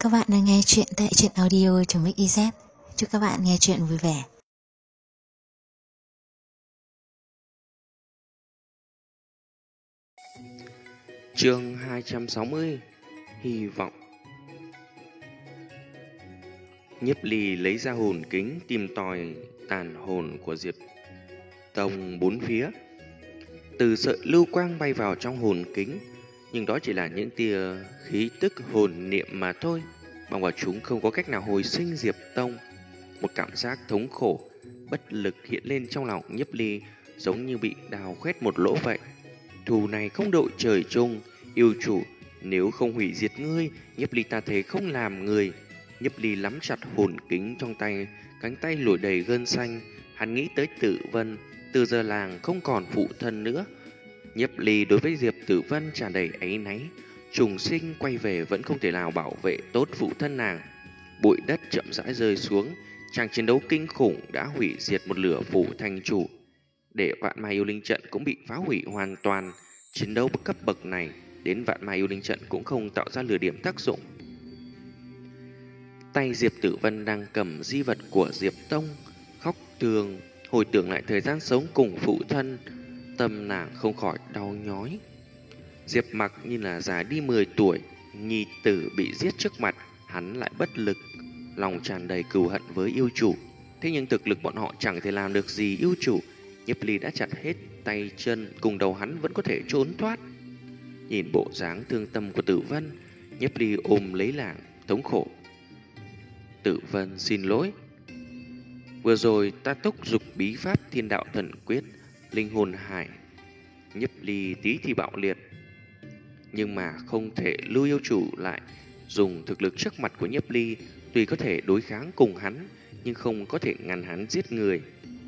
các bạn đang nghe chuyện tại truyện audio.mix.iz. Chúc các bạn nghe chuyện vui vẻ. Chương 260 Hy vọng. Nhiếp Ly lấy ra hồn kính tìm tòi tàn hồn của Diệp Tông bốn phía. Từ sợi lưu quang bay vào trong hồn kính, nhưng đó chỉ là những tia khí tức hồn niệm mà thôi. Bằng vào chúng không có cách nào hồi sinh Diệp Tông. Một cảm giác thống khổ, bất lực hiện lên trong lòng Nhiếp Ly, giống như bị đào khoét một lỗ vậy. Thù này không đội trời chung, yêu chủ, nếu không hủy diệt ngươi, Nhiếp Ly ta thề không làm người. Nhiếp Ly nắm chặt hồn kính trong tay, cánh tay nổi đầy gân xanh. Hắn nghĩ tới Tử Vân, từ giờ làng không còn phụ thân nữa. Nhiếp Ly đối với Diệp Tử Vân tràn đầy áy náy, trùng sinh quay về vẫn không thể nào bảo vệ tốt phụ thân nàng. Bụi đất chậm rãi rơi xuống, tràng chiến đấu kinh khủng đã hủy diệt một lửa phủ thành chủ. Để Vạn Ma Yêu Linh Trận cũng bị phá hủy hoàn toàn. Chiến đấu cấp bậc này, đến Vạn Ma Yêu Linh Trận cũng không tạo ra lửa điểm tác dụng. Tay Diệp Tử Vân đang cầm di vật của Diệp Tông, khóc thương, hồi tưởng lại thời gian sống cùng phụ thân, tâm nàng không khỏi đau nhói. Diệp Mặc như là già đi 10 tuổi, nhi tử bị giết trước mặt, hắn lại bất lực, lòng tràn đầy cừu hận với yêu chủ. Thế nhưng thực lực bọn họ chẳng thể làm được gì yêu chủ. Nhiếp Ly đã chặt hết tay chân, cùng đầu hắn vẫn có thể trốn thoát. Nhìn bộ dáng thương tâm của Tử Vân, Nhiếp Ly ôm lấy làng, thống khổ. Tử Vân xin lỗi. Vừa rồi ta thúc giục bí pháp Thiên Đạo Thần Quyết, linh hồn hải. Nhiếp Ly tí thì bạo liệt, nhưng mà không thể lưu yêu chủ lại. Dùng thực lực trước mặt của Nhiếp Ly, tuy có thể đối kháng cùng hắn, nhưng không có thể ngăn hắn giết người.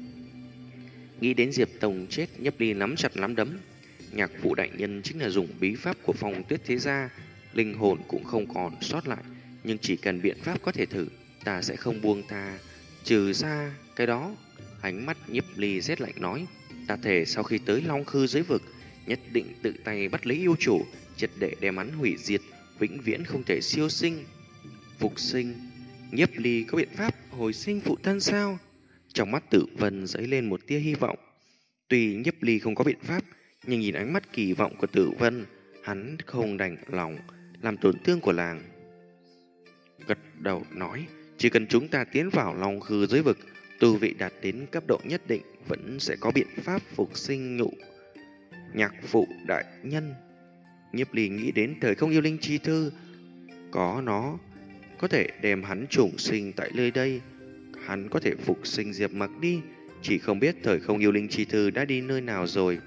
Nghĩ đến Diệp Tông chết, Nhiếp Ly nắm chặt nắm đấm. Nhạc phụ đại nhân chính là dùng bí pháp của Phong Tuyết Thế Gia, linh hồn cũng không còn sót lại, nhưng chỉ cần biện pháp có thể thử, ta sẽ không buông tha. Trừ ra cái đó, ánh mắt Nhiếp Ly rét lạnh nói, ta thề sau khi tới Long Khư giới vực, nhất định tự tay bắt lấy yêu chủ, triệt để đem hắn hủy diệt, vĩnh viễn không thể siêu sinh. Phục sinh? Nhiếp Ly có biện pháp hồi sinh phụ thân sao? Trong mắt Tử Vân dấy lên một tia hy vọng. Tuy Nhiếp Ly không có biện pháp, nhưng nhìn ánh mắt kỳ vọng của Tử Vân, hắn không đành lòng làm tổn thương của làng. Gật đầu nói, chỉ cần chúng ta tiến vào Long Khư giới vực, tu vị đạt đến cấp độ nhất định, vẫn sẽ có biện pháp phục sinh nhụ. Nhạc phụ đại nhân. Nhiếp Ly nghĩ đến thời không yêu linh chi thư, có nó có thể đem hắn trùng sinh tại nơi đây. Hắn có thể phục sinh Diệp Mặc đi, chỉ không biết thời không yêu linh chi thư đã đi nơi nào rồi.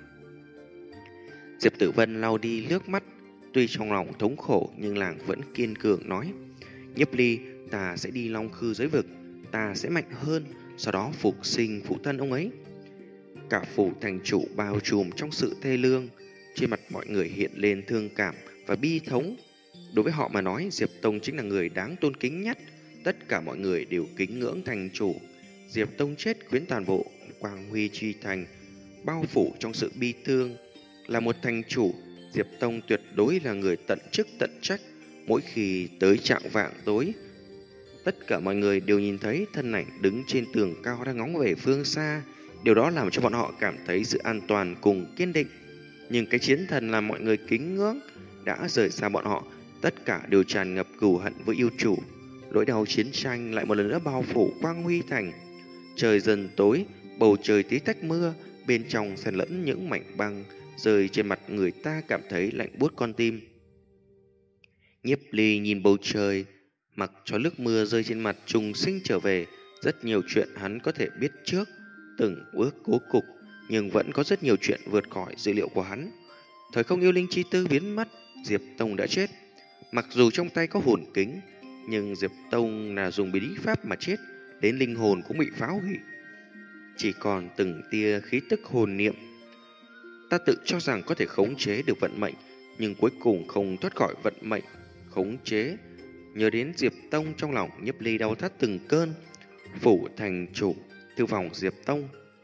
Diệp Tử Vân lau đi nước mắt, tuy trong lòng thống khổ nhưng làng vẫn kiên cường nói, Nhiếp Ly, ta sẽ đi Long Khư giới vực, ta sẽ mạnh hơn, sau đó phục sinh phụ thân ông ấy. Cả phủ thành chủ bao trùm trong sự thê lương, trên mặt mọi người hiện lên thương cảm và bi thống. Đối với họ mà nói, Diệp Tông chính là người đáng tôn kính nhất. Tất cả mọi người đều kính ngưỡng thành chủ. Diệp Tông chết khiến toàn bộ Quang Huy Chi Thành bao phủ trong sự bi thương. Là một thành chủ, Diệp Tông tuyệt đối là người tận chức tận trách. Mỗi khi tới trạng vạng tối, tất cả mọi người đều nhìn thấy thân ảnh đứng trên tường cao đang ngóng về phương xa. Điều đó làm cho bọn họ cảm thấy sự an toàn cùng kiên định. Nhưng cái chiến thần làm mọi người kính ngưỡng đã rời xa bọn họ. Tất cả đều tràn ngập cừu hận với yêu chủ. Nỗi đau chiến tranh lại một lần nữa bao phủ Quang Huy Thành. Trời dần tối, bầu trời tí tách mưa, bên trong xen lẫn những mảnh băng rơi trên mặt người ta, cảm thấy lạnh buốt con tim. Nhiếp Ly nhìn bầu trời, mặc cho nước mưa rơi trên mặt trùng sinh trở về. Rất nhiều chuyện hắn có thể biết trước, từng bước cố cục, nhưng vẫn có rất nhiều chuyện vượt khỏi dữ liệu của hắn. Thời không yêu linh chi tư biến mất, Diệp Tông đã chết. Mặc dù trong tay có hồn kính, nhưng Diệp Tông là dùng bí pháp mà chết, đến linh hồn cũng bị phá hủy. Chỉ còn từng tia khí tức hồn niệm. Ta tự cho rằng có thể khống chế được vận mệnh, nhưng cuối cùng không thoát khỏi vận mệnh khống chế. Nhớ đến Diệp Tông, trong lòng Nhiếp Ly đau thắt từng cơn. Phủ thành chủ, thư phòng Diệp Tông.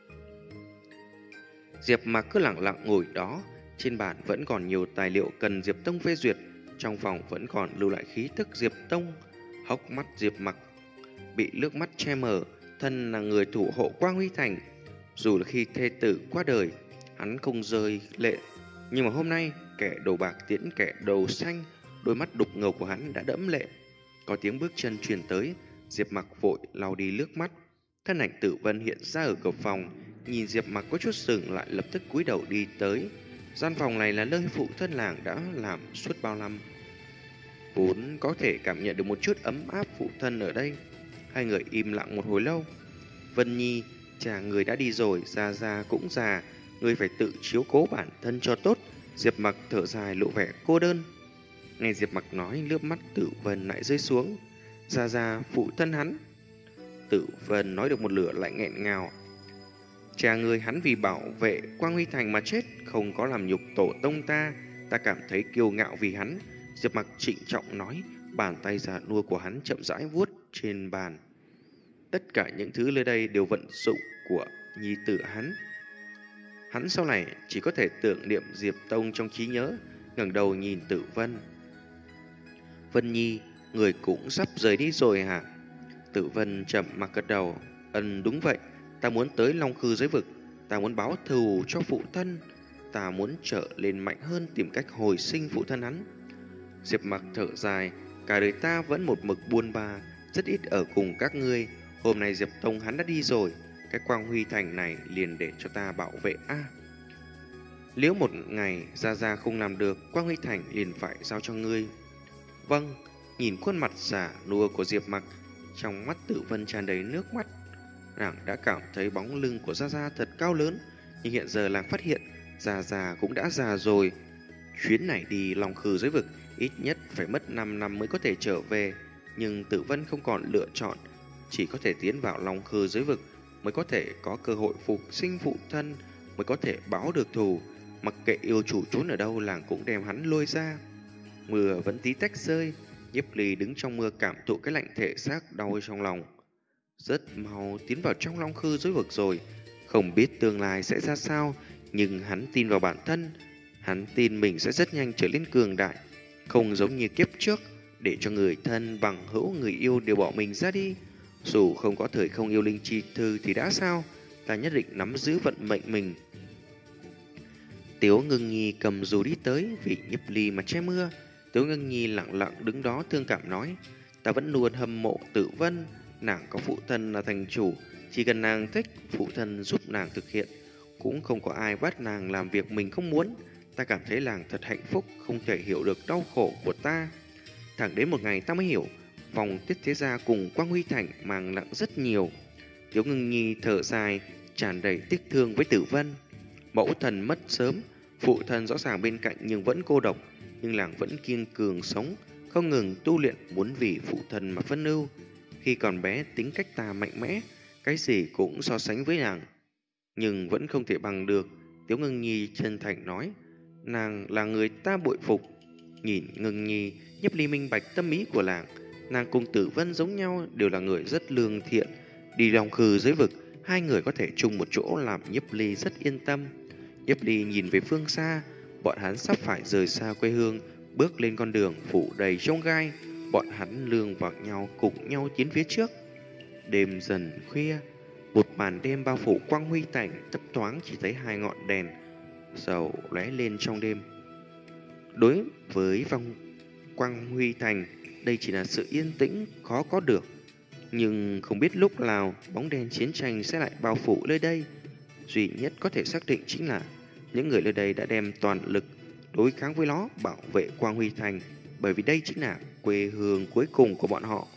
Diệp Mặc cứ lặng lặng ngồi đó. Trên bàn vẫn còn nhiều tài liệu cần Diệp Tông phê duyệt. Trong phòng vẫn còn lưu lại khí tức Diệp Tông. Hốc mắt Diệp Mặc bị nước mắt che mờ, thân là người thủ hộ Quang Huy Thành. Dù là khi thê tử qua đời, hắn không rơi lệ, nhưng mà hôm nay kẻ đầu bạc tiễn kẻ đầu xanh, đôi mắt đục ngầu của hắn đã đẫm lệ. Có tiếng bước chân truyền tới, Diệp Mặc vội lau đi nước mắt. Thân ảnh Tử Vân hiện ra ở cửa phòng, nhìn Diệp Mặc có chút sững lại, lập tức cúi đầu đi tới. Gian phòng này là nơi phụ thân làng đã làm suốt bao năm, vốn có thể cảm nhận được một chút ấm áp phụ thân ở đây. Hai người im lặng một hồi lâu. Vân Nhi, cha người đã đi rồi, già già cũng già, người phải tự chiếu cố bản thân cho tốt. Diệp Mặc thở dài lộ vẻ cô đơn. Nghe Diệp Mặc nói, nước mắt Tử Vân lại rơi xuống. Già già, phụ thân hắn. Tử Vân nói được một lửa lại nghẹn ngào. Cha người hắn vì bảo vệ Quang Huy Thành mà chết, không có làm nhục tổ tông ta. Ta cảm thấy kiêu ngạo vì hắn. Diệp Mặc trịnh trọng nói, bàn tay già nua của hắn chậm rãi vuốt trên bàn. Tất cả những thứ nơi đây đều vận dụng của nhi tử hắn. Hắn sau này chỉ có thể tưởng niệm Diệp Tông trong trí nhớ, ngẩng đầu nhìn Tử Vân. Vân Nhi, người cũng sắp rời đi rồi hả? Tử Vân chậm mặc gật đầu. Đúng vậy, ta muốn tới Long Khư giới vực, ta muốn báo thù cho phụ thân, ta muốn trở lên mạnh hơn, tìm cách hồi sinh phụ thân hắn. Diệp Mặc thở dài, cả đời ta vẫn một mực buôn ba, rất ít ở cùng các ngươi. Hôm nay Diệp Tông hắn đã đi rồi, cái Quang Huy Thành này liền để cho ta bảo vệ a. Nếu một ngày Gia Gia không làm được, Quang Huy Thành liền phải giao cho ngươi. Vâng. Nhìn khuôn mặt già nua của Diệp Mặc, trong mắt Tử Vân tràn đầy nước mắt. Nàng đã cảm thấy bóng lưng của Gia Gia thật cao lớn, nhưng hiện giờ nàng phát hiện Gia Gia cũng đã già rồi. Chuyến này đi Long Khư giới vực ít nhất phải mất 5 năm mới có thể trở về, nhưng Tử Vân không còn lựa chọn, chỉ có thể tiến vào Long Khư giới vực mới có thể có cơ hội phục sinh phụ thân, mới có thể báo được thù. Mặc kệ yêu chủ trốn ở đâu, làng cũng đem hắn lôi ra. Mưa vẫn tí tách rơi, Nhiếp Ly đứng trong mưa cảm thụ cái lạnh thể xác đau trong lòng. Rất mau tiến vào trong Long Khư giới vực rồi, không biết tương lai sẽ ra sao, nhưng hắn tin vào bản thân. Hắn tin mình sẽ rất nhanh trở nên cường đại, không giống như kiếp trước, để cho người thân, bằng hữu, người yêu đều bỏ mình ra đi. Dù không có thời không yêu linh chi thư thì đã sao, ta nhất định nắm giữ vận mệnh mình. Tiếu Ngưng Nhi cầm dù đi tới, vì Nhiếp Ly mà che mưa. Tiếu Ngưng Nhi lặng lặng đứng đó thương cảm nói, ta vẫn luôn hâm mộ Tử Vân, nàng có phụ thân là thành chủ, chỉ cần nàng thích, phụ thân giúp nàng thực hiện, cũng không có ai bắt nàng làm việc mình không muốn. Ta cảm thấy nàng thật hạnh phúc, không thể hiểu được đau khổ của ta. Thẳng đến một ngày ta mới hiểu, vòng Tiết Thế Gia cùng Quang Huy Thành mang nặng rất nhiều. Tiếu Ngưng Nhi thở dài, tràn đầy tiếc thương với Tử Vân. Mẫu thần mất sớm, phụ thân rõ ràng bên cạnh nhưng vẫn cô độc, nhưng nàng vẫn kiên cường sống, không ngừng tu luyện, muốn vì phụ thân mà phân ưu. Khi còn bé tính cách ta mạnh mẽ, cái gì cũng so sánh với nàng, nhưng vẫn không thể bằng được. Tiếu Ngưng Nhi chân thành nói, nàng là người ta bội phục. Nhìn Ngưng Nhi, Nhiếp Ly minh bạch tâm ý của nàng cùng Tử Vân giống nhau, đều là người rất lương thiện. Đi Long Khư giới vực, hai người có thể chung một chỗ làm Nhiếp Ly rất yên tâm. Nhiếp Ly nhìn về phương xa, bọn hắn sắp phải rời xa quê hương, bước lên con đường phủ đầy chông gai. Bọn hắn lương vào nhau, cùng nhau tiến phía trước. Đêm dần khuya, một màn đêm bao phủ Quang Huy Thành, thấp thoáng chỉ thấy hai ngọn đèn dầu lóe lên trong đêm. Đối với Quang Huy Thành, đây chỉ là sự yên tĩnh khó có được, nhưng không biết lúc nào bóng đen chiến tranh sẽ lại bao phủ nơi đây. Duy nhất có thể xác định chính là những người nơi đây đã đem toàn lực đối kháng với nó, bảo vệ Quang Huy Thành, bởi vì đây chính là quê hương cuối cùng của bọn họ.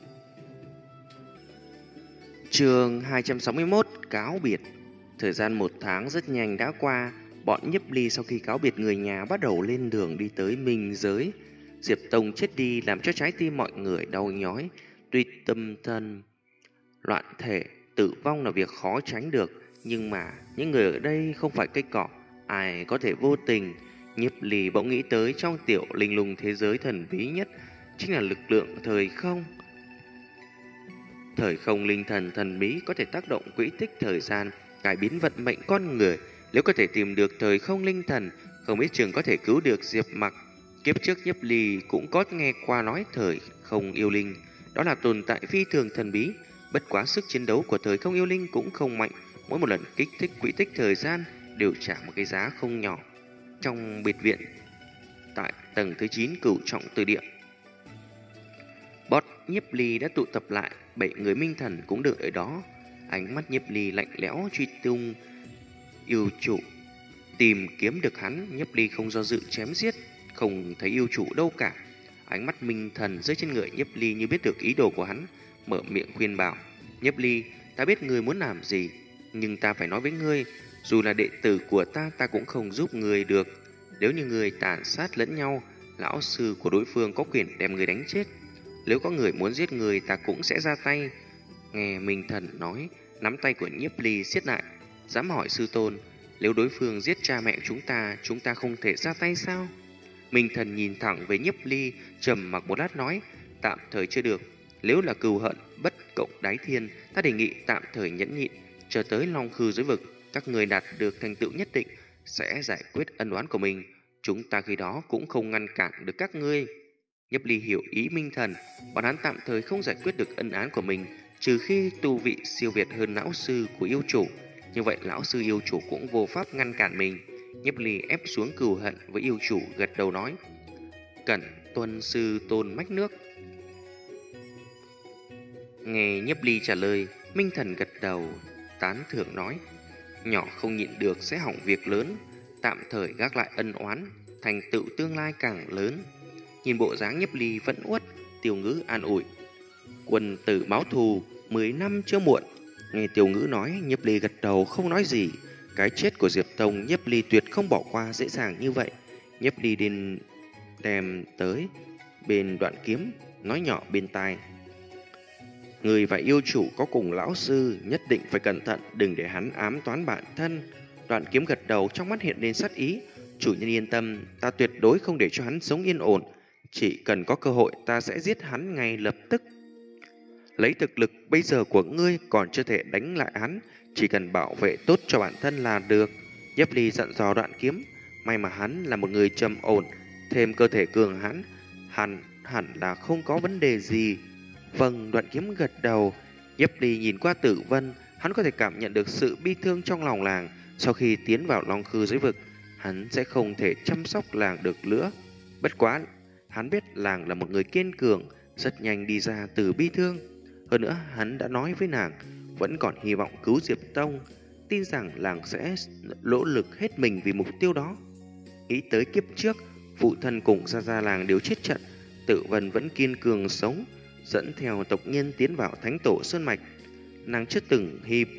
Chương 261, cáo biệt. Thời gian 1 tháng rất nhanh đã qua. Bọn Nhiếp Ly sau khi cáo biệt người nhà bắt đầu lên đường đi tới Minh giới. Diệp Tông chết đi làm cho trái tim mọi người đau nhói. Tuy tâm thân loạn thể, tử vong là việc khó tránh được, nhưng mà những người ở đây không phải cây cỏ, ai có thể vô tình. Nhiếp Ly bỗng nghĩ tới trong tiểu linh lung thế giới thần bí nhất chính là lực lượng thời không. Thời không linh thần thần bí có thể tác động quỹ tích thời gian, cải biến vận mệnh con người. Nếu có thể tìm được thời không linh thần, không biết chừng có thể cứu được Diệp Mặc. Kiếp trước Nhiếp Ly cũng có nghe qua nói thời không yêu linh, Đó là tồn tại phi thường thần bí, bất quá sức chiến đấu của thời không yêu linh cũng không mạnh. Mỗi một lần kích thích quỹ tích thời gian đều trả một cái giá không nhỏ. Trong biệt viện tại tầng thứ 9 Cửu Trọng Từ Địa, Bót Nhiếp Ly đã tụ tập lại, 7 người minh thần cũng đợi ở đó. Ánh mắt Nhiếp Ly lạnh lẽo truy tung yêu chủ. Tìm kiếm được hắn, Nhiếp Ly không do dự chém giết, không thấy yêu chủ đâu cả. Ánh mắt minh thần rơi trên người Nhiếp Ly như biết được ý đồ của hắn, mở miệng khuyên bảo: Nhiếp Ly, ta biết ngươi muốn làm gì, nhưng ta phải nói với ngươi, dù là đệ tử của ta, ta cũng không giúp ngươi được. Nếu như ngươi tàn sát lẫn nhau, lão sư của đối phương có quyền đem ngươi đánh chết. Nếu có người muốn giết ngươi, ta cũng sẽ ra tay. Nghe minh thần nói, nắm tay của Nhiếp Ly siết lại. Dám hỏi sư tôn, nếu đối phương giết cha mẹ chúng ta không thể ra tay sao? Minh thần nhìn thẳng về Nhiếp Ly, trầm mặc một lát nói: tạm thời chưa được. Nếu là cừu hận bất cộng đái thiên, ta đề nghị tạm thời nhẫn nhịn, chờ tới Long Khư giới vực, các người đạt được thành tựu nhất định sẽ giải quyết ân oán của mình. Chúng ta khi đó cũng không ngăn cản được các ngươi. Nhiếp Ly hiểu ý minh thần, bọn hắn tạm thời không giải quyết được ân án của mình, trừ khi tu vị siêu việt hơn lão sư của yêu chủ. Như vậy lão sư yêu chủ cũng vô pháp ngăn cản mình. Nhiếp Ly ép xuống cừu hận với yêu chủ, gật đầu nói: cẩn tuân sư tôn mách nước. Nghe Nhiếp Ly trả lời, minh thần gật đầu tán thưởng nói: nhỏ không nhịn được sẽ hỏng việc lớn, tạm thời gác lại ân oán, thành tựu tương lai càng lớn. Nhìn bộ dáng Nhiếp Ly vẫn uất, Tiêu Ngữ an ủi: quân tử báo thù 10 năm chưa muộn. Nghe Tiêu Ngữ nói, Nhiếp Ly gật đầu không nói gì. Cái chết của Diệp Tông, Nhiếp Ly tuyệt không bỏ qua dễ dàng như vậy. Nhiếp Ly đến đem tới bên Đoạn Kiếm, nói nhỏ bên tai: người và yêu chủ có cùng lão sư, nhất định phải cẩn thận, đừng để hắn ám toán bản thân. Đoạn Kiếm gật đầu, trong mắt hiện lên sát ý: chủ nhân yên tâm, ta tuyệt đối không để cho hắn sống yên ổn. Chỉ cần có cơ hội, ta sẽ giết hắn ngay lập tức. Lấy thực lực bây giờ của ngươi còn chưa thể đánh lại hắn, chỉ cần bảo vệ tốt cho bản thân là được. Nhiếp Ly dặn dò Đoạn Kiếm. May mà hắn là một người trầm ổn, thêm cơ thể cường hẳn là không có vấn đề gì. Vâng, Đoạn Kiếm gật đầu. Nhiếp Ly nhìn qua Tử Vân, hắn có thể cảm nhận được sự bi thương trong lòng làng. Sau khi tiến vào Long Khư giới vực, hắn sẽ không thể chăm sóc làng được nữa. Bất quá, hắn biết làng là một người kiên cường, rất nhanh đi ra từ bi thương. Hơn nữa, hắn đã nói với nàng vẫn còn hy vọng cứu Diệp Tông, tin rằng làng sẽ nỗ lực hết mình vì mục tiêu đó. Nghĩ tới kiếp trước, phụ thân cùng gia làng đều chết trận, Tử Vân vẫn kiên cường sống, dẫn theo tộc nhân tiến vào Thánh Tổ Sơn Mạch. Nàng chưa từng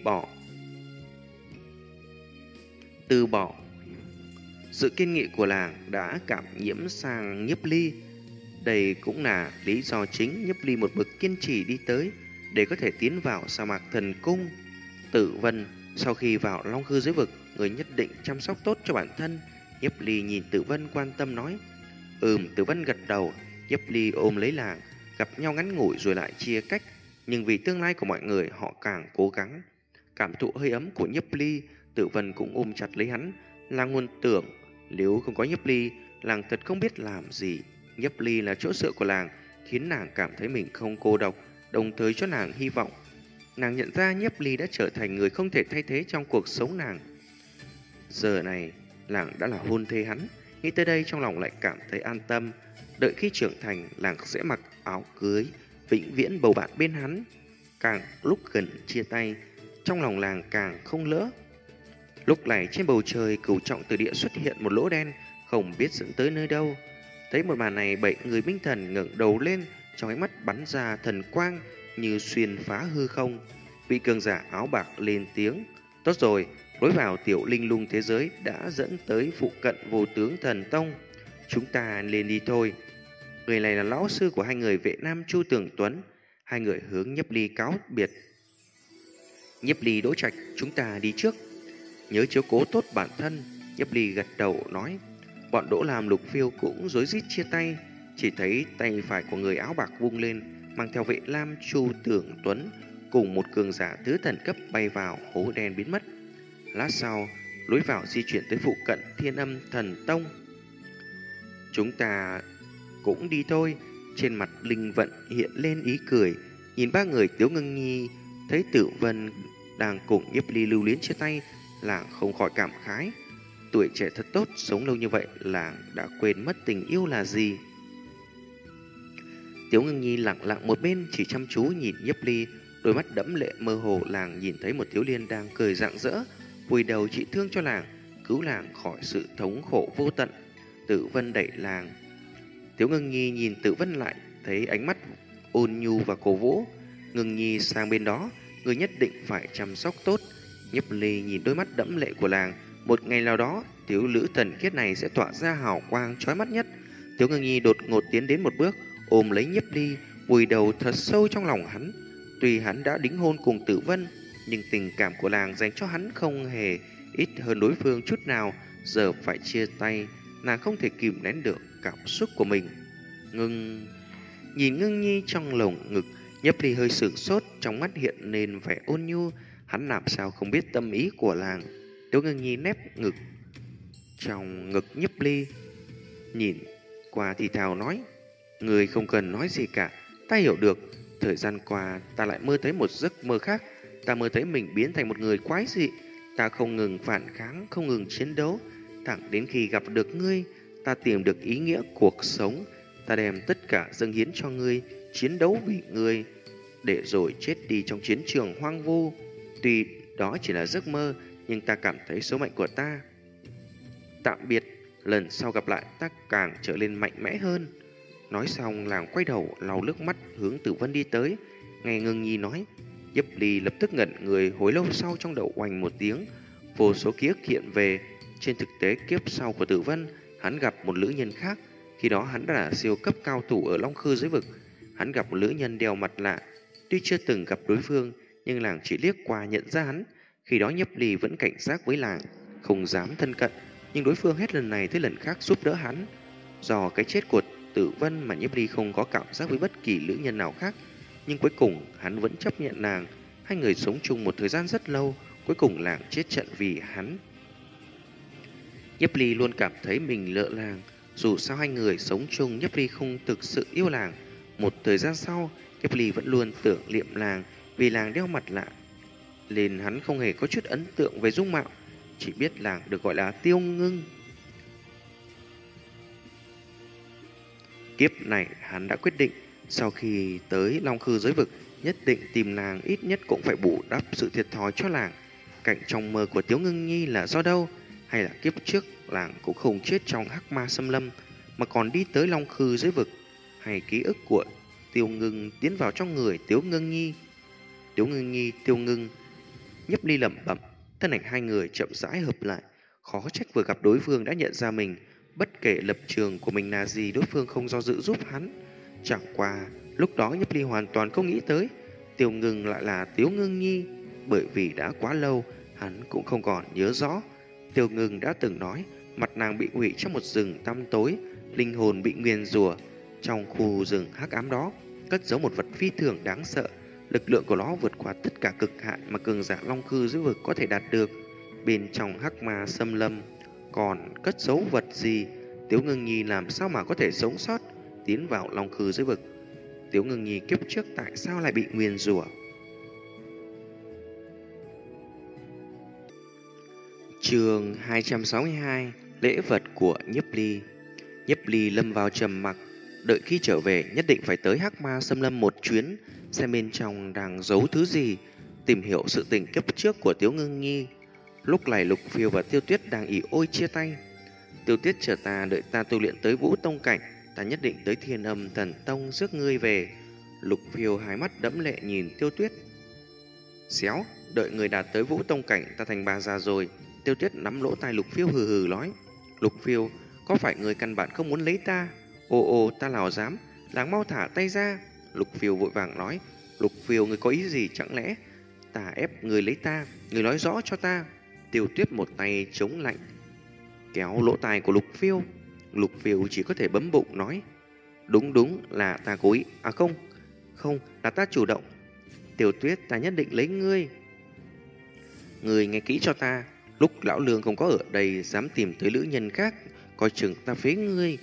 từ bỏ sự kiên nghị của làng đã cảm nhiễm sang Nhiếp Ly. Đây cũng là lý do chính Nhiếp Ly một mực kiên trì đi tới để có thể tiến vào sa mạc thần cung. Tử Vân sau khi vào Long Khư giới vực, người nhất định chăm sóc tốt cho bản thân. Nhiếp Ly nhìn Tử Vân quan tâm nói: Tử Vân gật đầu. Nhiếp Ly ôm lấy làng, gặp nhau ngắn ngủi rồi lại chia cách, nhưng vì tương lai của mọi người họ càng cố gắng. Cảm thụ hơi ấm của Nhiếp Ly, Tử Vân cũng ôm chặt lấy hắn. Làng nguồn tưởng nếu không có Nhiếp Ly, làng thật không biết làm gì. Nhiếp Ly là chỗ dựa của làng, khiến nàng cảm thấy mình không cô độc, đồng thời cho nàng hy vọng. Nàng nhận ra Nhiếp Ly đã trở thành người không thể thay thế trong cuộc sống nàng. Giờ này, làng đã là hôn thê hắn. Nghĩ tới đây trong lòng lại cảm thấy an tâm. Đợi khi trưởng thành, làng sẽ mặc áo cưới, vĩnh viễn bầu bạn bên hắn. Càng lúc gần chia tay, trong lòng làng càng không lỡ. Lúc này trên bầu trời Cửu Trọng Từ Địa xuất hiện một lỗ đen, không biết dẫn tới nơi đâu. Thấy một màn này, 7 người minh thần ngẩng đầu lên, trong ánh mắt bắn ra thần quang như xuyên phá hư không. Vị cường giả áo bạc lên tiếng: tốt rồi, lối vào tiểu linh lung thế giới đã dẫn tới phụ cận Vô Tướng Thần Tông, chúng ta lên đi thôi. Người này là lão sư của hai người Vệ Nam Chu Tường Tuấn. Hai người hướng Nhiếp Ly cáo biệt. Nhiếp Ly, Đỗ Trạch, chúng ta đi trước, nhớ chiếu cố tốt bản thân. Nhiếp Ly gật đầu nói. Bọn Đỗ Lam, Lục Phiêu cũng rối rít chia tay. Chỉ thấy tay phải của người áo bạc vung lên, mang theo Vệ Lam Chu Tường Tuấn cùng một cường giả tứ thần cấp bay vào hố đen biến mất. Lát sau, lối vào di chuyển tới phụ cận Thiên Âm Thần Tông. Chúng ta cũng đi thôi. Trên mặt Linh Vận hiện lên ý cười, nhìn ba người Tiếu Ngưng Nhi thấy Tử Vân đang cùng Nhiếp Ly lưu luyến chia tay, làng không khỏi cảm khái. Tuổi trẻ thật tốt, sống lâu như vậy làng đã quên mất tình yêu là gì. Tiếu Ngưng Nhi lặng lặng một bên chỉ chăm chú nhìn Nhiếp Ly, đôi mắt đẫm lệ mơ hồ. Làng nhìn thấy một thiếu niên đang cười rạng rỡ, vùi đầu trị thương cho làng, cứu làng khỏi sự thống khổ vô tận. Tử Vân đẩy làng. Tiếu Ngưng Nhi nhìn Tử Vân lại, thấy ánh mắt ôn nhu và cổ vũ. Ngưng Nhi sang bên đó, người nhất định phải chăm sóc tốt. Nhiếp Ly nhìn đôi mắt đẫm lệ của làng, một ngày nào đó thiếu nữ thần khiết này sẽ tỏa ra hào quang chói mắt nhất. Tiếu Ngưng Nhi đột ngột tiến đến một bước, ôm lấy Nhiếp Ly, vùi đầu thật sâu trong lòng hắn. Tuy hắn đã đính hôn cùng Tử Vân, nhưng tình cảm của làng dành cho hắn không hề ít hơn đối phương chút nào. Giờ phải chia tay, nàng không thể kìm nén được cảm xúc của mình. Nhìn Ngưng Nhi trong lồng ngực, Nhiếp Ly hơi sửng sốt, trong mắt hiện lên vẻ ôn nhu. Hắn làm sao không biết tâm ý của làng. Tiếu Ngưng Nhi nép ngực trong ngực Nhiếp Ly, nhìn qua thì thào nói: người không cần nói gì cả, ta hiểu được. Thời gian qua ta lại mơ thấy một giấc mơ khác. Ta mơ thấy mình biến thành một người quái dị. Ta không ngừng phản kháng, không ngừng chiến đấu, thẳng đến khi gặp được ngươi. Ta tìm được ý nghĩa cuộc sống. Ta đem tất cả dâng hiến cho ngươi, chiến đấu vì ngươi, để rồi chết đi trong chiến trường hoang vu. Tuy đó chỉ là giấc mơ, nhưng ta cảm thấy số mệnh của ta. Tạm biệt, lần sau gặp lại ta càng trở nên mạnh mẽ hơn. Nói xong, làng quay đầu lau nước mắt hướng Tử Vân đi tới. Nghe Ngưng Nhi nói, Nhiếp Ly lập tức ngẩn người. Hồi lâu sau, trong đầu oanh một tiếng, vô số ký ức hiện về. Trên thực tế, kiếp sau của Tử Vân, hắn gặp một nữ nhân khác. Khi đó hắn đã là siêu cấp cao thủ ở Long Khư giới vực. Hắn gặp một nữ nhân đeo mặt lạ. Tuy chưa từng gặp đối phương, nhưng làng chỉ liếc qua nhận ra hắn. Khi đó Nhiếp Ly vẫn cảnh giác với làng, không dám thân cận. Nhưng đối phương hết lần này tới lần khác giúp đỡ hắn. Do cái chết của Tử Vân mà Nhiếp Ly không có cảm giác với bất kỳ nữ nhân nào khác. Nhưng cuối cùng hắn vẫn chấp nhận nàng. Hai người sống chung một thời gian rất lâu. Cuối cùng làng chết trận vì hắn. Nhiếp Ly luôn cảm thấy mình lỡ làng. Dù sao hai người sống chung, Nhiếp Ly không thực sự yêu làng. Một thời gian sau, Nhiếp Ly vẫn luôn tưởng niệm làng, vì làng đeo mặt lạ nên hắn không hề có chút ấn tượng về dung mạo, chỉ biết làng được gọi là Tiêu Ngưng. Kiếp này hắn đã quyết định, sau khi tới Long Khư giới vực, nhất định tìm làng, ít nhất cũng phải bù đắp sự thiệt thòi cho làng. Cảnh trong mơ của Tiếu Ngưng Nhi là do đâu? Hay là kiếp trước làng cũng không chết trong Hắc Ma Xâm Lâm mà còn đi tới Long Khư giới vực? Hay ký ức của Tiêu Ngưng tiến vào trong người Tiếu Ngưng Nhi? Tiếu Ngưng Nhi, Tiêu Ngưng. Nhiếp Ly lẩm bẩm, thân ảnh hai người chậm rãi hợp lại. Khó trách vừa gặp đối phương đã nhận ra mình. Bất kể lập trường của mình là gì, đối phương không do dự giúp hắn. Chẳng qua lúc đó Nhiếp Ly hoàn toàn không nghĩ tới Tiêu Ngưng lại là Tiếu Ngưng Nhi, bởi vì đã quá lâu hắn cũng không còn nhớ rõ. Tiêu Ngưng đã từng nói mặt nàng bị hủy trong một rừng tăm tối, linh hồn bị nguyền rủa. Trong khu rừng hắc ám đó cất giấu một vật phi thường đáng sợ, lực lượng của nó vượt qua tất cả cực hạn mà cường giả Long Khư giới vực có thể đạt được. Bên trong Hắc Ma Xâm Lâm còn cất giấu vật gì? Tiếu Ngưng Nhi làm sao mà có thể sống sót tiến vào Long Khư giới vực? Tiếu Ngưng Nhi kiếp trước tại sao lại bị nguyền rủa? Chương 262: Lễ vật của Nhiếp Ly. Nhiếp Ly lâm vào trầm mặc, đợi khi trở về nhất định phải tới Hắc Ma Xâm Lâm một chuyến, xem bên trong đang giấu thứ gì, tìm hiểu sự tình kiếp trước của Tiếu Ngưng Nhi. Lúc này Lục Phiêu và Tiêu Tuyết đang ỉ ôi chia tay. Tiêu Tuyết chờ ta, đợi ta tu luyện tới Vũ Tông cảnh, ta nhất định tới Thiên Âm Thần Tông rước ngươi về. Lục Phiêu hai mắt đẫm lệ nhìn Tiêu Tuyết. Xéo, đợi người đạt tới Vũ Tông cảnh, ta thành bà già rồi. Tiêu Tuyết nắm lỗ tai Lục Phiêu hừ hừ nói. Lục Phiêu, có phải người căn bản không muốn lấy ta? Ồ, ta nào dám, làng mau thả tay ra. Lục Phiêu vội vàng nói. Lục Phiêu, người có ý gì? Chẳng lẽ ta ép người lấy ta? Người nói rõ cho ta. Tiêu Tuyết một tay chống lạnh kéo lỗ tai của Lục Phiêu. Lục Phiêu chỉ có thể bấm bụng nói. Đúng là ta cố ý. À không, là ta chủ động. Tiêu Tuyết, ta nhất định lấy ngươi. Ngươi nghe kỹ cho ta, lúc lão Lương không có ở đây dám tìm tới nữ nhân khác, coi chừng ta phế ngươi.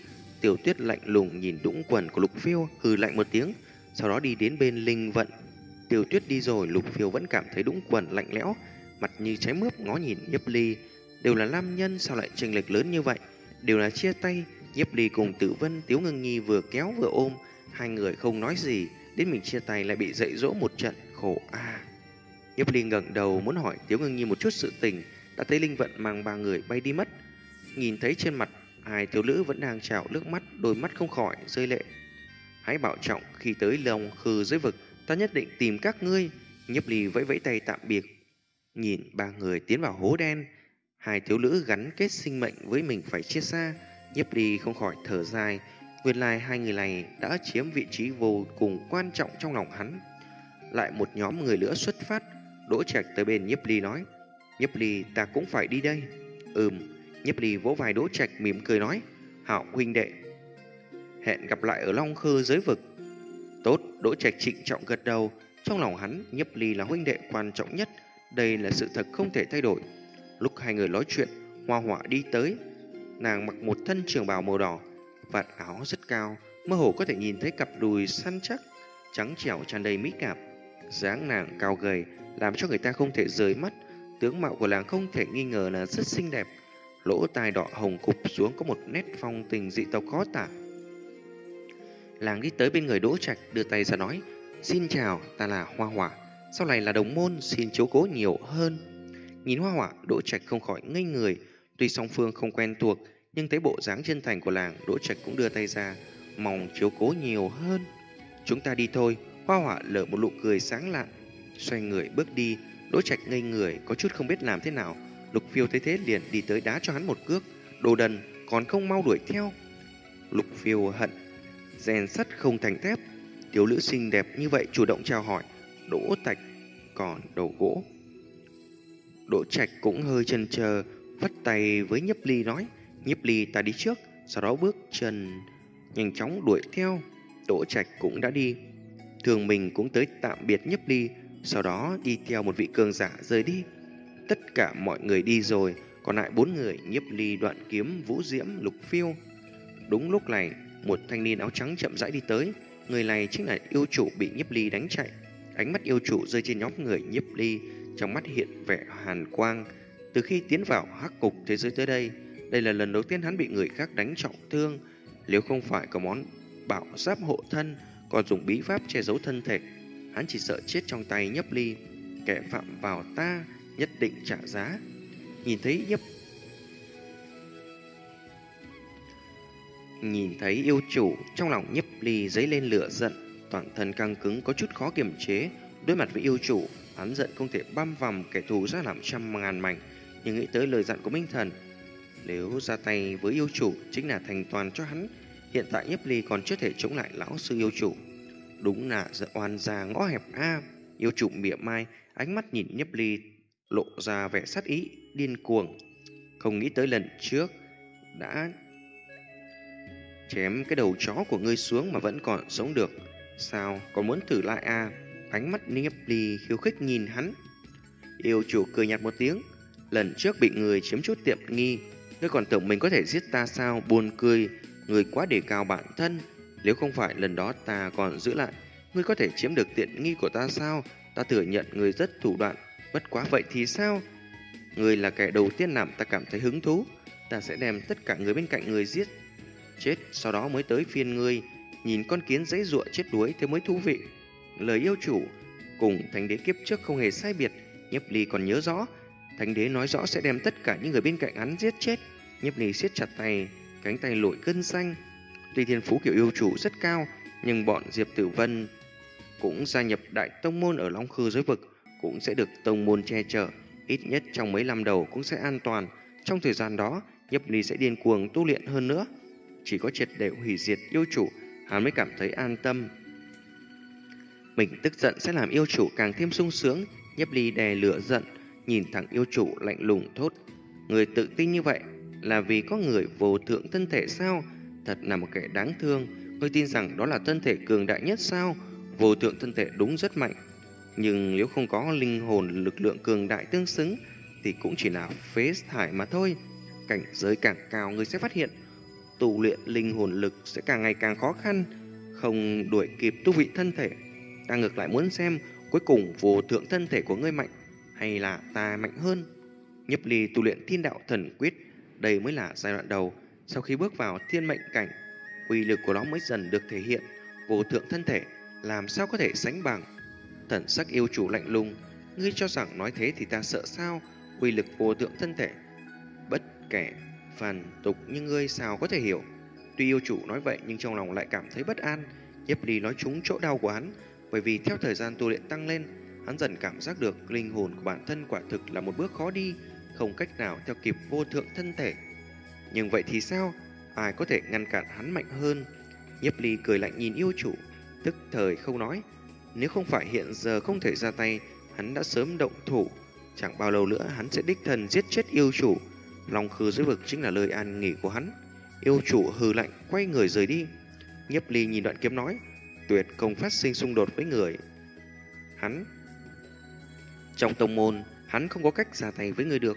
Tiểu Tuyết lạnh lùng nhìn đũng quần của Lục Phiêu, hừ lạnh một tiếng, sau đó đi đến bên Linh Vận. Tiểu Tuyết đi rồi, Lục Phiêu vẫn cảm thấy đũng quần lạnh lẽo, mặt như trái mướp ngó nhìn Nhiếp Ly. Đều là nam nhân sao lại chênh lệch lớn như vậy? Đều là chia tay. Nhiếp Ly cùng Tử Vân, Tiếu Ngưng Nhi vừa kéo vừa ôm, hai người không nói gì, đến mình chia tay lại bị dạy dỗ một trận, khổ a. Nhiếp Ly ngẩng đầu muốn hỏi Tiếu Ngưng Nhi một chút sự tình, đã thấy Linh Vận mang ba người bay đi mất. Nhìn thấy trên mặt hai thiếu nữ vẫn đang trào nước mắt, đôi mắt không khỏi rơi lệ. Hãy bảo trọng, khi tới Long Khư giới vực, ta nhất định tìm các ngươi. Nhiếp Ly vẫy vẫy tay tạm biệt. Nhìn ba người tiến vào hố đen, hai thiếu nữ gắn kết sinh mệnh với mình phải chia xa. Nhiếp Ly không khỏi thở dài. Nguyên lai hai người này đã chiếm vị trí vô cùng quan trọng trong lòng hắn. Lại một nhóm người nữa xuất phát. Đỗ Trạch tới bên Nhiếp Ly nói: Nhiếp Ly, ta cũng phải đi đây. Nhiếp Ly vỗ vai Đỗ Trạch mỉm cười nói: Hảo huynh đệ, hẹn gặp lại ở Long Khư giới vực. Tốt. Đỗ Trạch trịnh trọng gật đầu. Trong lòng hắn, Nhiếp Ly là huynh đệ quan trọng nhất. Đây là sự thật không thể thay đổi. Lúc hai người nói chuyện, Hoa Họa đi tới. Nàng mặc một thân trường bào màu đỏ, vạt áo rất cao, mơ hồ có thể nhìn thấy cặp đùi săn chắc, trắng trẻo tràn đầy mỹ cảm. Dáng nàng cao gầy làm cho người ta không thể rời mắt. Tướng mạo của nàng không thể nghi ngờ là rất xinh đẹp. Lỗ tai đỏ hồng cụp xuống có một nét phong tình dị tộc khó tả. Nàng đi tới bên người Đỗ Trạch, đưa tay ra nói: Xin chào, ta là Hoa Họa, sau này là đồng môn, xin chiếu cố nhiều hơn. Nhìn Hoa Họa, Đỗ Trạch không khỏi ngây người. Tuy song phương không quen thuộc, nhưng thấy bộ dáng chân thành của nàng, Đỗ Trạch cũng đưa tay ra, mong chiếu cố nhiều hơn. Chúng ta đi thôi. Hoa Họa lở một nụ cười sáng lạn, xoay người bước đi. Đỗ Trạch ngây người, có chút không biết làm thế nào. Lục Phiêu thấy thế liền đi tới đá cho hắn một cước. Đồ đần, còn không mau đuổi theo. Lục Phiêu hận rèn sắt không thành thép. Thiếu nữ xinh đẹp như vậy chủ động chào hỏi. Đỗ Trạch còn đầu gỗ. Đỗ Trạch cũng hơi chần chờ, vắt tay với Nhiếp Ly nói: Nhiếp Ly, ta đi trước. Sau đó bước chân nhanh chóng đuổi theo. Đỗ Trạch cũng đã đi. Thường mình cũng tới tạm biệt Nhiếp Ly, sau đó đi theo một vị cường giả rời đi. Tất cả mọi người đi rồi, còn lại bốn người: Nhiếp Ly, Đoạn Kiếm, Vũ Diễm, Lục Phiêu. Đúng lúc này, một thanh niên áo trắng chậm rãi đi tới. Người này chính là yêu chủ bị Nhiếp Ly đánh chạy. Ánh mắt yêu chủ rơi trên nhóm người Nhiếp Ly, trong mắt hiện vẻ hàn quang. Từ khi tiến vào hắc cục thế giới tới đây, đây là lần đầu tiên hắn bị người khác đánh trọng thương. Nếu không phải có món bảo giáp hộ thân, còn dùng bí pháp che giấu thân thể, hắn chỉ sợ chết trong tay Nhiếp Ly. Kẻ phạm vào ta nhất định trả giá. Nhìn thấy yêu chủ, trong lòng Nhiếp Ly dấy lên lửa giận, toàn thân căng cứng, có chút khó kiềm chế. Đối mặt với yêu chủ, hắn giận không thể băm vằm kẻ thù ra làm trăm ngàn mảnh. Nhưng nghĩ tới lời dặn của Minh Thần, nếu ra tay với yêu chủ chính là thành toàn cho hắn. Hiện tại Nhiếp Ly còn chưa thể chống lại lão sư yêu chủ. Đúng là oan gia ngõ hẹp a. Yêu chủ mỉa mai, ánh mắt nhìn Nhiếp Ly lộ ra vẻ sát ý điên cuồng. Không nghĩ tới lần trước đã chém cái đầu chó của ngươi xuống mà vẫn còn sống được. Sao còn muốn thử lại a? Ánh mắt Nhiếp Ly khiêu khích nhìn hắn. Yêu chủ cười nhạt một tiếng: Lần trước bị người chiếm chút tiện nghi, ngươi còn tưởng mình có thể giết ta sao? Buồn cười, ngươi quá đề cao bản thân. Nếu không phải lần đó ta còn giữ lại, ngươi có thể chiếm được tiện nghi của ta sao? Ta thừa nhận ngươi rất thủ đoạn, bất quá vậy thì sao? Ngươi là kẻ đầu tiên làm ta cảm thấy hứng thú. Ta sẽ đem tất cả người bên cạnh ngươi giết chết, sau đó mới tới phiên ngươi. Nhìn con kiến giãy giụa chết đuối thế mới thú vị. Lời yêu chủ cùng Thánh Đế kiếp trước không hề sai biệt. Nhiếp Ly còn nhớ rõ, Thánh Đế nói rõ sẽ đem tất cả những người bên cạnh hắn giết chết. Nhiếp Ly siết chặt tay, cánh tay nổi gân xanh. Tuy thiên phú kiểu yêu chủ rất cao, nhưng bọn Diệp Tử Vân cũng gia nhập đại tông môn ở Long Khư giới vực, cũng sẽ được tông môn che chở, ít nhất trong mấy năm đầu cũng sẽ an toàn. Trong thời gian đó, Nhiếp Ly sẽ điên cuồng tu luyện hơn nữa. Chỉ có triệt để hủy diệt yêu chủ, hắn mới cảm thấy an tâm. Mình tức giận sẽ làm yêu chủ càng thêm sung sướng. Nhiếp Ly đè lửa giận, nhìn thẳng yêu chủ lạnh lùng thốt: Người tự tin như vậy là vì có người vô thượng thân thể sao? Thật là một kẻ đáng thương. Ngươi tin rằng đó là thân thể cường đại nhất sao? Vô thượng thân thể đúng rất mạnh, nhưng nếu không có linh hồn lực lượng cường đại tương xứng thì cũng chỉ là phế thải mà thôi. Cảnh giới càng cao, ngươi sẽ phát hiện tu luyện linh hồn lực sẽ càng ngày càng khó khăn, không đuổi kịp tu vị thân thể. Ta ngược lại muốn xem cuối cùng vô thượng thân thể của ngươi mạnh hay là ta mạnh hơn. Nhiếp Ly tu luyện Thiên Đạo Thần Quyết, đây mới là giai đoạn đầu. Sau khi bước vào thiên mệnh cảnh, uy lực của nó mới dần được thể hiện. Vô thượng thân thể làm sao có thể sánh bằng? Thần sắc yêu chủ lạnh lùng, ngươi cho rằng nói thế thì ta sợ sao? Uy lực vô thượng thân thể, bất kể phàm tục như ngươi sao có thể hiểu? Tuy yêu chủ nói vậy nhưng trong lòng lại cảm thấy bất an. Nhiếp Ly nói trúng chỗ đau của hắn, bởi vì theo thời gian tu luyện tăng lên, hắn dần cảm giác được linh hồn của bản thân quả thực là một bước khó đi, không cách nào theo kịp vô thượng thân thể. Nhưng vậy thì sao? Ai có thể ngăn cản hắn mạnh hơn? Nhiếp Ly cười lạnh nhìn yêu chủ, tức thời không nói. Nếu không phải hiện giờ không thể ra tay, hắn đã sớm động thủ. Chẳng bao lâu nữa hắn sẽ đích thân giết chết yêu chủ. Long Khư dưới vực chính là nơi an nghỉ của hắn. Yêu chủ hừ lạnh quay người rời đi. Nhiếp Ly nhìn Đoạn Kiếm nói, tuyệt không phát sinh xung đột với người. Hắn trong tông môn, hắn không có cách ra tay với người được.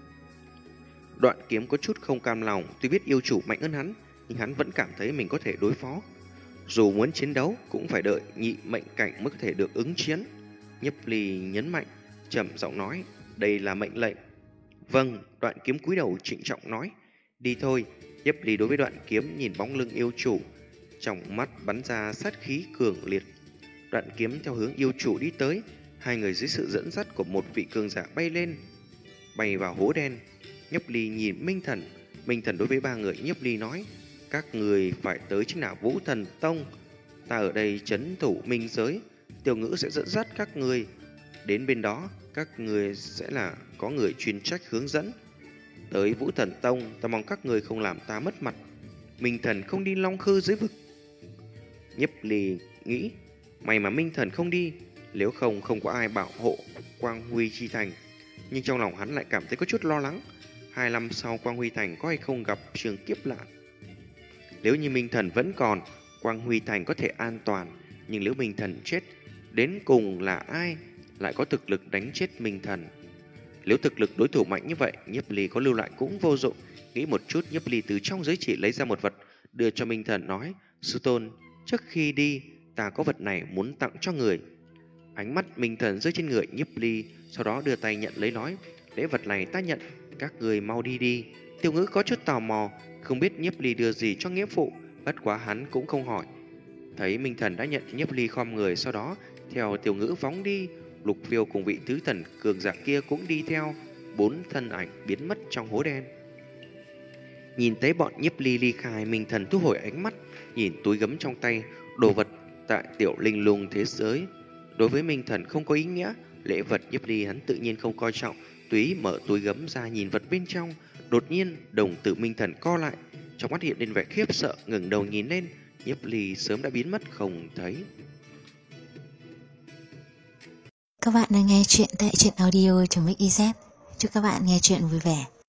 Đoạn Kiếm có chút không cam lòng, tuy biết yêu chủ mạnh hơn hắn, nhưng hắn vẫn cảm thấy mình có thể đối phó. Dù muốn chiến đấu, cũng phải đợi nhị mệnh cảnh mới có thể được ứng chiến. Nhiếp Ly nhấn mạnh, trầm giọng nói, đây là mệnh lệnh. Vâng, Đoạn Kiếm cúi đầu trịnh trọng nói, đi thôi. Nhiếp Ly đối với Đoạn Kiếm nhìn bóng lưng yêu chủ, trong mắt bắn ra sát khí cường liệt. Đoạn Kiếm theo hướng yêu chủ đi tới, hai người dưới sự dẫn dắt của một vị cường giả bay lên, bay vào hố đen. Nhiếp Ly nhìn Minh Thần. Minh Thần đối với ba người Nhiếp Ly nói, các người phải tới chính là Vũ Thần Tông. Ta ở đây trấn thủ minh giới, Tiểu Ngữ sẽ dẫn dắt các người. Đến bên đó, các người sẽ là có người chuyên trách hướng dẫn. Tới Vũ Thần Tông, ta mong các người không làm ta mất mặt. Minh Thần không đi Long Khư dưới vực. Nhiếp Ly nghĩ, may mà Minh Thần không đi, nếu không có ai bảo hộ Quang Huy Chi Thành. Nhưng trong lòng hắn lại cảm thấy có chút lo lắng. 2 năm sau Quang Huy Thành có hay không gặp trường kiếp nạn? Nếu như Minh Thần vẫn còn, Quang Huy Thành có thể an toàn. Nhưng nếu Minh Thần chết, đến cùng là ai lại có thực lực đánh chết Minh Thần? Nếu thực lực đối thủ mạnh như vậy, Nhiếp Ly có lưu lại cũng vô dụng. Nghĩ một chút, Nhiếp Ly từ trong giới chỉ lấy ra một vật, đưa cho Minh Thần nói, sư tôn, trước khi đi, ta có vật này muốn tặng cho người. Ánh mắt Minh Thần rơi trên người Nhiếp Ly, sau đó đưa tay nhận lấy nói, lễ vật này ta nhận, các người mau đi đi. Tiểu Ngữ có chút tò mò, không biết Nhiếp Ly đưa gì cho nghĩa phụ, bất quá hắn cũng không hỏi. Thấy Minh Thần đã nhận, Nhiếp Ly khom người, sau đó theo Tiểu Ngữ phóng đi. Lục Phiêu cùng vị tứ thần cường giả kia cũng đi theo, 4 thân ảnh biến mất trong hố đen. Nhìn thấy bọn Nhiếp Ly ly khai, Minh Thần thu hồi ánh mắt, nhìn túi gấm trong tay, đồ vật tại tiểu linh lung thế giới. Đối với Minh Thần không có ý nghĩa, lễ vật Nhiếp Ly hắn tự nhiên không coi trọng, tùy mở túi gấm ra nhìn vật bên trong. Đột nhiên, đồng tử Minh Thần co lại, trong mắt hiện lên vẻ khiếp sợ, ngẩng đầu nhìn lên, Nhiếp Ly sớm đã biến mất không thấy. Các bạn đang nghe chuyện tại truyện audio.mix.iz. Chúc các bạn nghe chuyện vui vẻ.